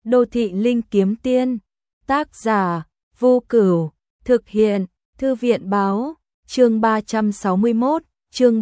Đô thị linh kiếm tiên, tác giả Vô Cửu, thực hiện Thư viện báo, chương 361, chương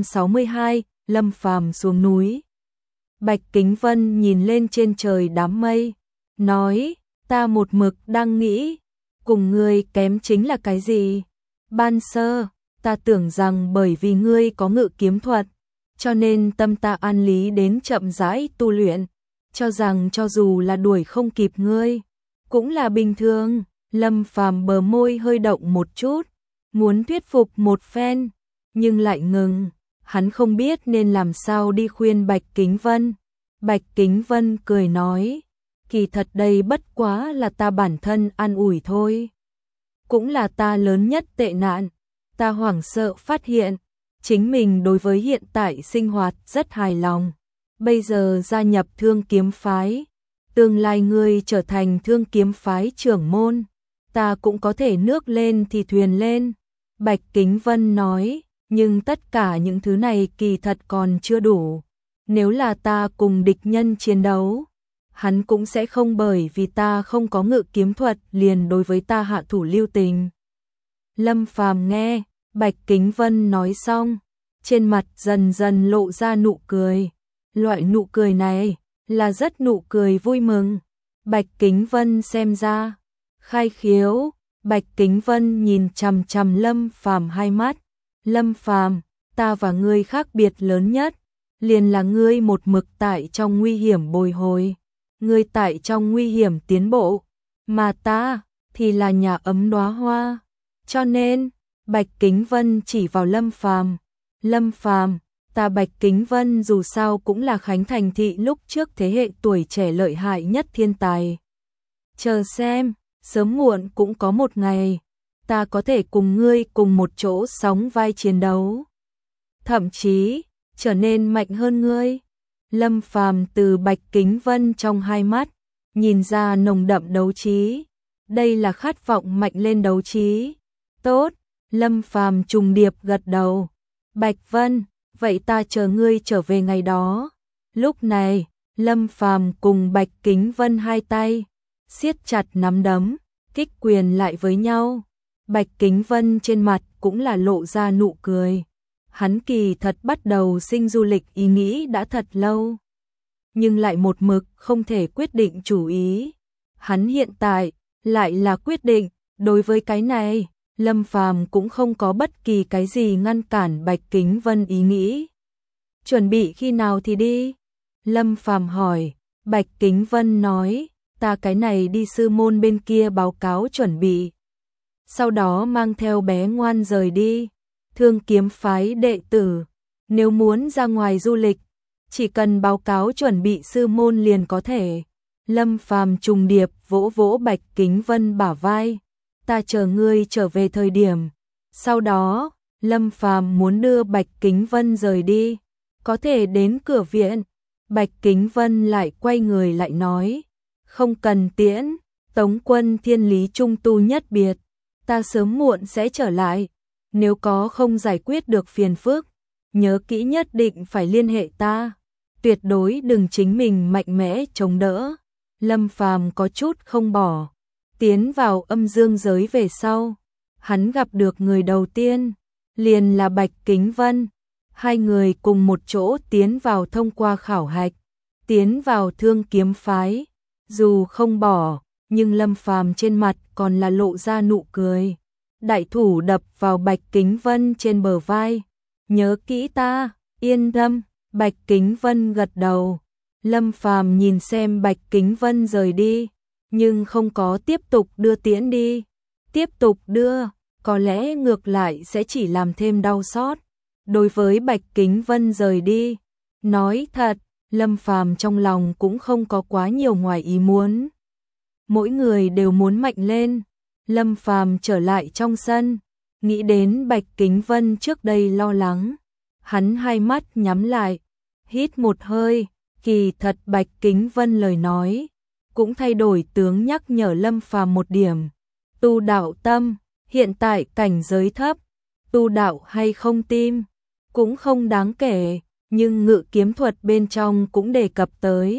362, Lâm Phàm xuống núi. Bạch Kính Vân nhìn lên trên trời đám mây, nói, ta một mực đang nghĩ, cùng ngươi kém chính là cái gì? Ban sơ, ta tưởng rằng bởi vì ngươi có ngự kiếm thuật, cho nên tâm ta an lý đến chậm rãi tu luyện, cho rằng cho dù là đuổi không kịp ngươi, cũng là bình thường. Lâm Phàm bờ môi hơi động một chút, muốn thuyết phục một phen, nhưng lại ngừng, hắn không biết nên làm sao đi khuyên Bạch Kính Vân. Bạch Kính Vân cười nói, kỳ thật đây bất quá là ta bản thân an ủi thôi. Cũng là ta lớn nhất tệ nạn, ta hoảng sợ phát hiện, chính mình đối với hiện tại sinh hoạt rất hài lòng. Bây giờ gia nhập Thương Kiếm Phái, tương lai ngươi trở thành Thương Kiếm Phái trưởng môn, ta cũng có thể nước lên thì thuyền lên. Bạch Kính Vân nói, nhưng tất cả những thứ này kỳ thật còn chưa đủ. Nếu là ta cùng địch nhân chiến đấu, hắn cũng sẽ không bởi vì ta không có ngự kiếm thuật liền đối với ta hạ thủ lưu tình. Lâm Phàm nghe Bạch Kính Vân nói xong, trên mặt dần dần lộ ra nụ cười. Loại nụ cười này là rất nụ cười vui mừng. Bạch Kính Vân xem ra khai khiếu. Bạch Kính Vân nhìn chằm chằm Lâm Phàm hai mắt. Lâm Phàm, ta và ngươi khác biệt lớn nhất, liền là ngươi một mực tại trong nguy hiểm bồi hồi, ngươi tại trong nguy hiểm tiến bộ, mà ta thì là nhà ấm đóa hoa. Cho nên, Bạch Kính Vân chỉ vào Lâm Phàm. Lâm Phàm, ta Bạch Kính Vân dù sao cũng là Khánh Thành thị lúc trước thế hệ tuổi trẻ lợi hại nhất thiên tài. Chờ xem, sớm muộn cũng có một ngày, ta có thể cùng ngươi cùng một chỗ sóng vai chiến đấu. Thậm chí, trở nên mạnh hơn ngươi. Lâm Phàm từ Bạch Kính Vân trong hai mắt, nhìn ra nồng đậm đấu trí. Đây là khát vọng mạnh lên đấu trí. Tốt, Lâm Phàm trùng điệp gật đầu. Bạch Vân, vậy ta chờ ngươi trở về ngày đó. Lúc này, Lâm Phàm cùng Bạch Kính Vân hai tay siết chặt nắm đấm, kích quyền lại với nhau. Bạch Kính Vân trên mặt cũng là lộ ra nụ cười. Hắn kỳ thật bắt đầu sinh du lịch ý nghĩ đã thật lâu, nhưng lại một mực không thể quyết định chủ ý. Hắn hiện tại lại là quyết định. Đối với cái này, Lâm Phàm cũng không có bất kỳ cái gì ngăn cản Bạch Kính Vân ý nghĩ. Chuẩn bị khi nào thì đi? Lâm Phàm hỏi. Bạch Kính Vân nói, ta cái này đi sư môn bên kia báo cáo chuẩn bị, sau đó mang theo bé ngoan rời đi. Thương Kiếm Phái đệ tử, nếu muốn ra ngoài du lịch, chỉ cần báo cáo chuẩn bị sư môn liền có thể. Lâm Phàm trùng điệp vỗ vỗ Bạch Kính Vân bả vai. Ta chờ ngươi trở về thời điểm. Sau đó, Lâm Phàm muốn đưa Bạch Kính Vân rời đi, có thể đến cửa viện. Bạch Kính Vân lại quay người lại nói, không cần tiễn, Tống quân thiên lý trung tu nhất biệt, ta sớm muộn sẽ trở lại. Nếu có không giải quyết được phiền phức, nhớ kỹ nhất định phải liên hệ ta, tuyệt đối đừng chính mình mạnh mẽ chống đỡ. Lâm Phàm có chút không bỏ. Tiến vào âm dương giới về sau, hắn gặp được người đầu tiên, liền là Bạch Kính Vân. Hai người cùng một chỗ tiến vào thông qua khảo hạch, tiến vào Thương Kiếm Phái. Dù không bỏ, nhưng Lâm Phàm trên mặt còn là lộ ra nụ cười. Đại thủ đập vào Bạch Kính Vân trên bờ vai. Nhớ kỹ ta, yên tâm. Bạch Kính Vân gật đầu. Lâm Phàm nhìn xem Bạch Kính Vân rời đi, nhưng không có tiếp tục đưa tiễn đi. Tiếp tục đưa, có lẽ ngược lại sẽ chỉ làm thêm đau xót. Đối với Bạch Kính Vân rời đi, nói thật, Lâm Phàm trong lòng cũng không có quá nhiều ngoài ý muốn. Mỗi người đều muốn mạnh lên. Lâm Phàm trở lại trong sân, nghĩ đến Bạch Kính Vân trước đây lo lắng. Hắn hai mắt nhắm lại, hít một hơi. Kỳ thật Bạch Kính Vân lời nói cũng thay đổi tướng nhắc nhở Lâm Phàm một điểm. Tu đạo tâm, hiện tại cảnh giới thấp, tu đạo hay không tim cũng không đáng kể, nhưng ngự kiếm thuật bên trong cũng đề cập tới.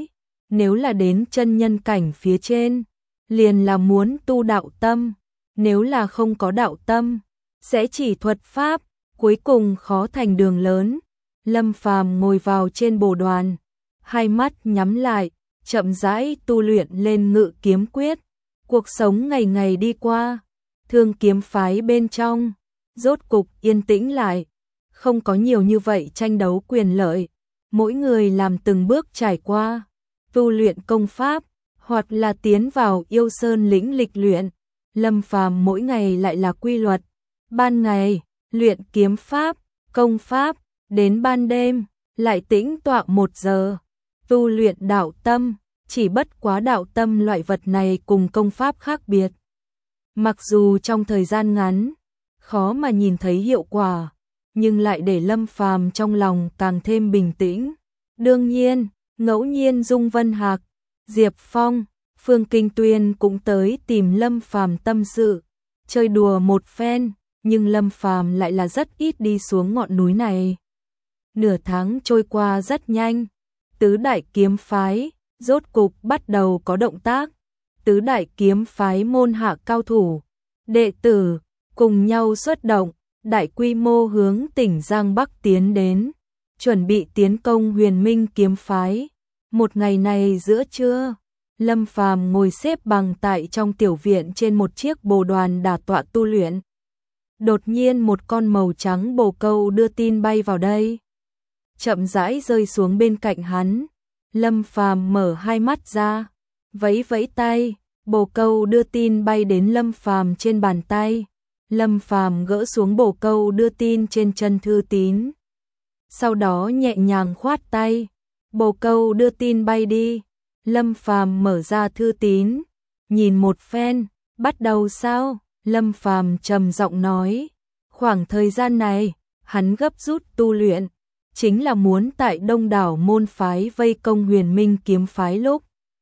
nếu là đến chân nhân cảnh phía trên, liền là muốn tu đạo tâm, nếu là không có đạo tâm, sẽ chỉ thuật pháp, cuối cùng khó thành đường lớn. Lâm Phàm ngồi vào trên bồ đoàn, hai mắt nhắm lại, chậm rãi tu luyện lên Ngự Kiếm Quyết. Cuộc sống ngày ngày đi qua, Thương kiếm phái bên trong rốt cục yên tĩnh lại, không có nhiều như vậy tranh đấu quyền lợi, mỗi người làm từng bước trải qua, tu luyện công pháp, hoặc là tiến vào yêu sơn lĩnh lịch luyện. Lâm Phàm mỗi ngày lại là quy luật, ban ngày luyện kiếm pháp, công pháp, đến ban đêm lại tĩnh tọa 1 giờ, tu luyện đạo tâm, chỉ bất quá đạo tâm loại vật này cùng công pháp khác biệt. Mặc dù trong thời gian ngắn, khó mà nhìn thấy hiệu quả, nhưng lại để Lâm Phàm trong lòng càng thêm bình tĩnh. Đương nhiên, ngẫu nhiên Dung Vân Hạc, Diệp Phong, Phương Kinh Tuyên cũng tới tìm Lâm Phàm tâm sự, chơi đùa một phen, nhưng Lâm Phàm lại là rất ít đi xuống ngọn núi này. Nửa tháng trôi qua rất nhanh, tứ đại kiếm phái rốt cục bắt đầu có động tác. Tứ đại kiếm phái môn hạ cao thủ, đệ tử cùng nhau xuất động, đại quy mô hướng tỉnh Giang Bắc tiến đến, chuẩn bị tiến công Huyền Minh kiếm phái. Một ngày này giữa trưa, Lâm Phàm ngồi xếp bằng tại trong tiểu viện trên một chiếc bồ đoàn đả tọa tu luyện. Đột nhiên một con màu trắng bồ câu đưa tin bay vào đây, chậm rãi rơi xuống bên cạnh hắn. Lâm Phàm mở hai mắt ra, vẫy vẫy tay, bồ câu đưa tin bay đến Lâm Phàm trên bàn tay. Lâm Phàm gỡ xuống bồ câu đưa tin trên chân thư tín, sau đó nhẹ nhàng khoát tay, bồ câu đưa tin bay đi. Lâm Phàm mở ra thư tín, nhìn một phen, bắt đầu sao? Lâm Phàm trầm giọng nói, khoảng thời gian này, hắn gấp rút tu luyện, chính là muốn tại đông đảo môn phái vây công Huyền Minh kiếm phái lúc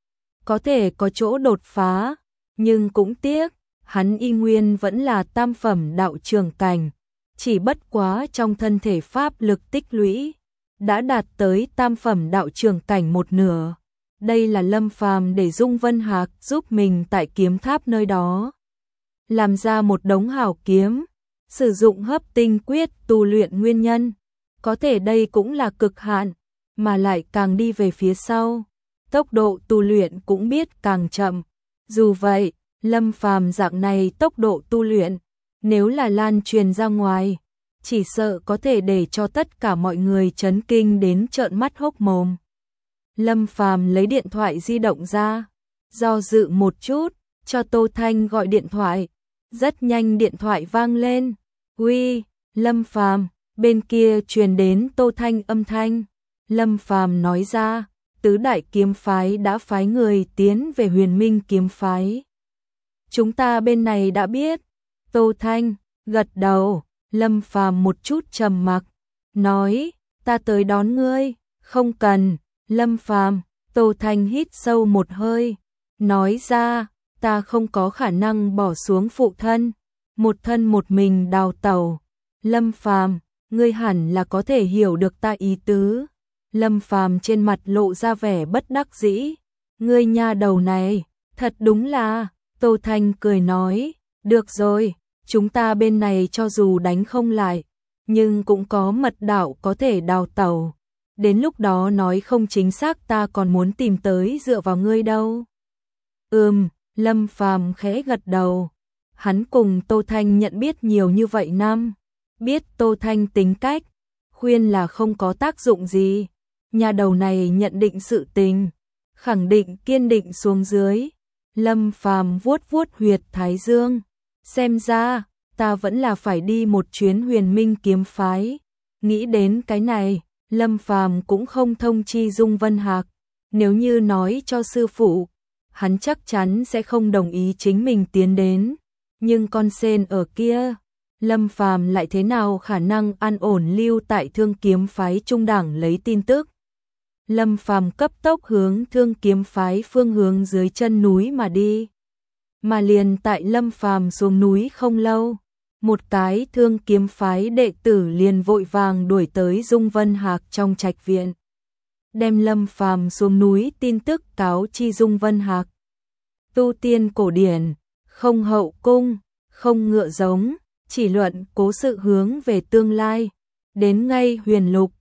có thể có chỗ đột phá, nhưng cũng tiếc, hắn y nguyên vẫn là tam phẩm đạo trường cảnh, chỉ bất quá trong thân thể pháp lực tích lũy đã đạt tới tam phẩm đạo trường cảnh 1/2. Đây là Lâm Phàm để Dung Vân Hạc giúp mình tại kiếm tháp nơi đó làm ra một đống hảo kiếm, sử dụng hấp tinh quyết tu luyện nguyên nhân. Có thể đây cũng là cực hạn, mà lại càng đi về phía sau, tốc độ tu luyện cũng biết càng chậm. Dù vậy, Lâm Phàm dạng này tốc độ tu luyện, nếu là lan truyền ra ngoài, chỉ sợ có thể để cho tất cả mọi người chấn kinh đến trợn mắt hốc mồm. Lâm Phàm lấy điện thoại di động ra, do dự một chút, cho Tô Thanh gọi điện thoại. Rất nhanh điện thoại vang lên. "Uy, Lâm Phàm." Bên kia truyền đến Tô Thanh âm thanh. Lâm Phàm nói ra, tứ đại kiếm phái đã phái người tiến về Huyền Minh kiếm phái. "Chúng ta bên này đã biết." Tô Thanh gật đầu. Lâm Phàm một chút trầm mặc, nói, "Ta tới đón ngươi." "Không cần." Lâm Phàm. Tô Thanh hít sâu một hơi, nói ra, "Ta không có khả năng bỏ xuống phụ thân, một thân một mình đào tẩu." "Lâm Phàm, ngươi hẳn là có thể hiểu được ta ý tứ." Lâm Phàm trên mặt lộ ra vẻ bất đắc dĩ. "Ngươi nha đầu này, thật đúng là." Tô Thanh cười nói, "Được rồi, chúng ta bên này cho dù đánh không lại, nhưng cũng có mật đạo có thể đào tẩu. Đến lúc đó nói không chính xác ta còn muốn tìm tới dựa vào ngươi đâu." Lâm Phàm khẽ gật đầu. Hắn cùng Tô Thanh nhận biết nhiều như vậy năm, biết Tô Thanh tính cách, khuyên là không có tác dụng gì. Nhà đầu này nhận định sự tình, khẳng định kiên định xuống dưới. Lâm Phàm vuốt vuốt huyệt thái dương, xem ra ta vẫn là phải đi một chuyến Huyền Minh kiếm phái. Nghĩ đến cái này, Lâm Phàm cũng không thông chi Dung Vân Hạc, nếu như nói cho sư phụ, hắn chắc chắn sẽ không đồng ý chính mình tiến đến. Nhưng con sen ở kia, Lâm Phàm lại thế nào khả năng an ổn lưu tại Thương kiếm phái trung đẳng lấy tin tức. Lâm Phàm cấp tốc hướng Thương kiếm phái phương hướng dưới chân núi mà đi. Mà liền tại Lâm Phàm xuống núi không lâu, một cái Thương kiếm phái đệ tử liền vội vàng đuổi tới Dung Vân Hạc trong trạch viện. đem Lâm Phàm xuống núi tin tức cáo chi Dung Vân Hạc. Tu tiên cổ điển, không hậu cung, không ngựa giống, chỉ luận cố sự hướng về tương lai. Đến ngay huyền lục,